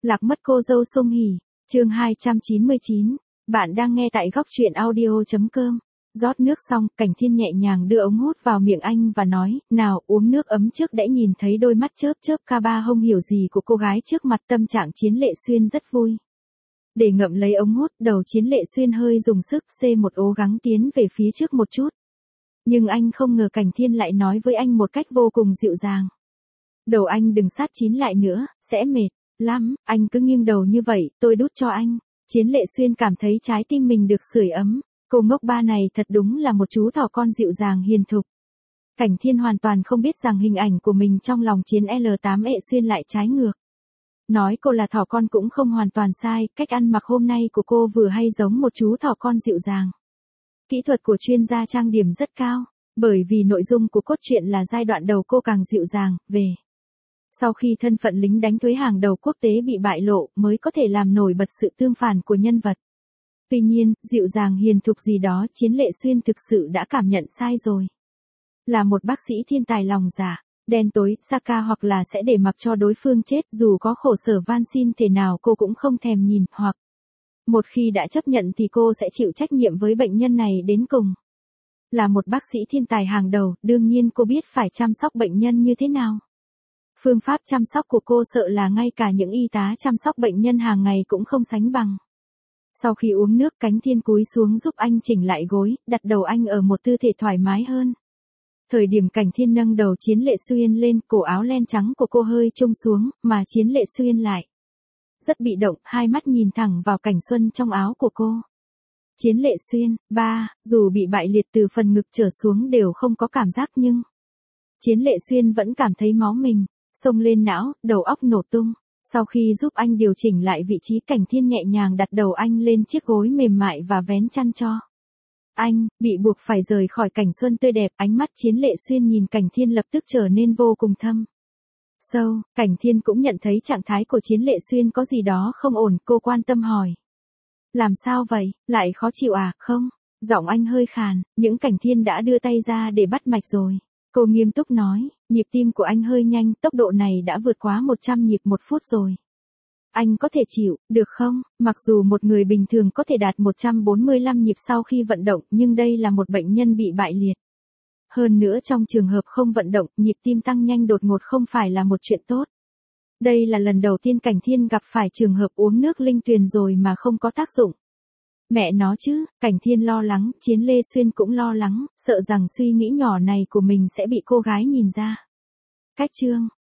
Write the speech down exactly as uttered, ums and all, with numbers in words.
Lạc mất cô dâu Song Hỷ, chương hai trăm chín mươi chín. Bạn đang nghe tại góc truyện audio.com. Rót nước xong, Cảnh Thiên nhẹ nhàng đưa ống hút vào miệng anh và nói, nào uống nước ấm trước đã. Nhìn thấy đôi mắt chớp chớp ca ba không hiểu gì của cô gái trước mặt, tâm trạng Chiến Lệ Xuyên rất vui. Để ngậm lấy ống hút, đầu Chiến Lệ Xuyên hơi dùng sức, xê một ố gắng tiến về phía trước một chút. Nhưng anh không ngờ Cảnh Thiên lại nói với anh một cách vô cùng dịu dàng. Đầu anh đừng sát chín lại nữa, sẽ mệt lắm, anh cứ nghiêng đầu như vậy, tôi đút cho anh. Chiến Lệ Xuyên cảm thấy trái tim mình được sưởi ấm. Cô ngốc ba này thật đúng là một chú thỏ con dịu dàng hiền thục. Cảnh Thiên hoàn toàn không biết rằng hình ảnh của mình trong lòng Chiến L tám Ệ Xuyên lại trái ngược. Nói cô là thỏ con cũng không hoàn toàn sai, cách ăn mặc hôm nay của cô vừa hay giống một chú thỏ con dịu dàng. Kỹ thuật của chuyên gia trang điểm rất cao, bởi vì nội dung của cốt truyện là giai đoạn đầu cô càng dịu dàng, về. Sau khi thân phận lính đánh thuế hàng đầu quốc tế bị bại lộ mới có thể làm nổi bật sự tương phản của nhân vật. Tuy nhiên, dịu dàng hiền thục gì đó Chiến Lệ Xuyên thực sự đã cảm nhận sai rồi. Là một bác sĩ thiên tài lòng dạ, đen tối, Saka hoặc là sẽ để mặc cho đối phương chết, dù có khổ sở van xin thế nào cô cũng không thèm nhìn, hoặc một khi đã chấp nhận thì cô sẽ chịu trách nhiệm với bệnh nhân này đến cùng. Là một bác sĩ thiên tài hàng đầu, đương nhiên cô biết phải chăm sóc bệnh nhân như thế nào. Phương pháp chăm sóc của cô sợ là ngay cả những y tá chăm sóc bệnh nhân hàng ngày cũng không sánh bằng. Sau khi uống nước, Cảnh Thiên cúi xuống giúp anh chỉnh lại gối, đặt đầu anh ở một tư thế thoải mái hơn. Thời điểm Cảnh Thiên nâng đầu Chiến Lệ Xuyên lên, cổ áo len trắng của cô hơi chông xuống, mà Chiến Lệ Xuyên lại rất bị động, hai mắt nhìn thẳng vào cảnh xuân trong áo của cô. Chiến Lệ Xuyên, ba, dù bị bại liệt từ phần ngực trở xuống đều không có cảm giác nhưng Chiến Lệ Xuyên vẫn cảm thấy máu mình xông lên não, đầu óc nổ tung. Sau khi giúp anh điều chỉnh lại vị trí, Cảnh Thiên nhẹ nhàng đặt đầu anh lên chiếc gối mềm mại và vén chăn cho anh. Bị buộc phải rời khỏi cảnh xuân tươi đẹp, ánh mắt Chiến Lệ Xuyên nhìn Cảnh Thiên lập tức trở nên vô cùng thâm sâu. Cảnh Thiên cũng nhận thấy trạng thái của Chiến Lệ Xuyên có gì đó không ổn, cô quan tâm hỏi. Làm sao vậy, lại khó chịu à? Không, giọng anh hơi khàn, những Cảnh Thiên đã đưa tay ra để bắt mạch rồi. Cô nghiêm túc nói, nhịp tim của anh hơi nhanh, tốc độ này đã vượt quá một trăm nhịp một phút rồi. Anh có thể chịu, được không? Mặc dù một người bình thường có thể đạt một trăm bốn mươi lăm nhịp sau khi vận động, nhưng đây là một bệnh nhân bị bại liệt. Hơn nữa trong trường hợp không vận động, nhịp tim tăng nhanh đột ngột không phải là một chuyện tốt. Đây là lần đầu tiên Cảnh Thiên gặp phải trường hợp uống nước linh tuyền rồi mà không có tác dụng. Mẹ nó chứ, Cảnh Thiên lo lắng, Chiến Lệ Xuyên cũng lo lắng, sợ rằng suy nghĩ nhỏ này của mình sẽ bị cô gái nhìn ra. Cách chương,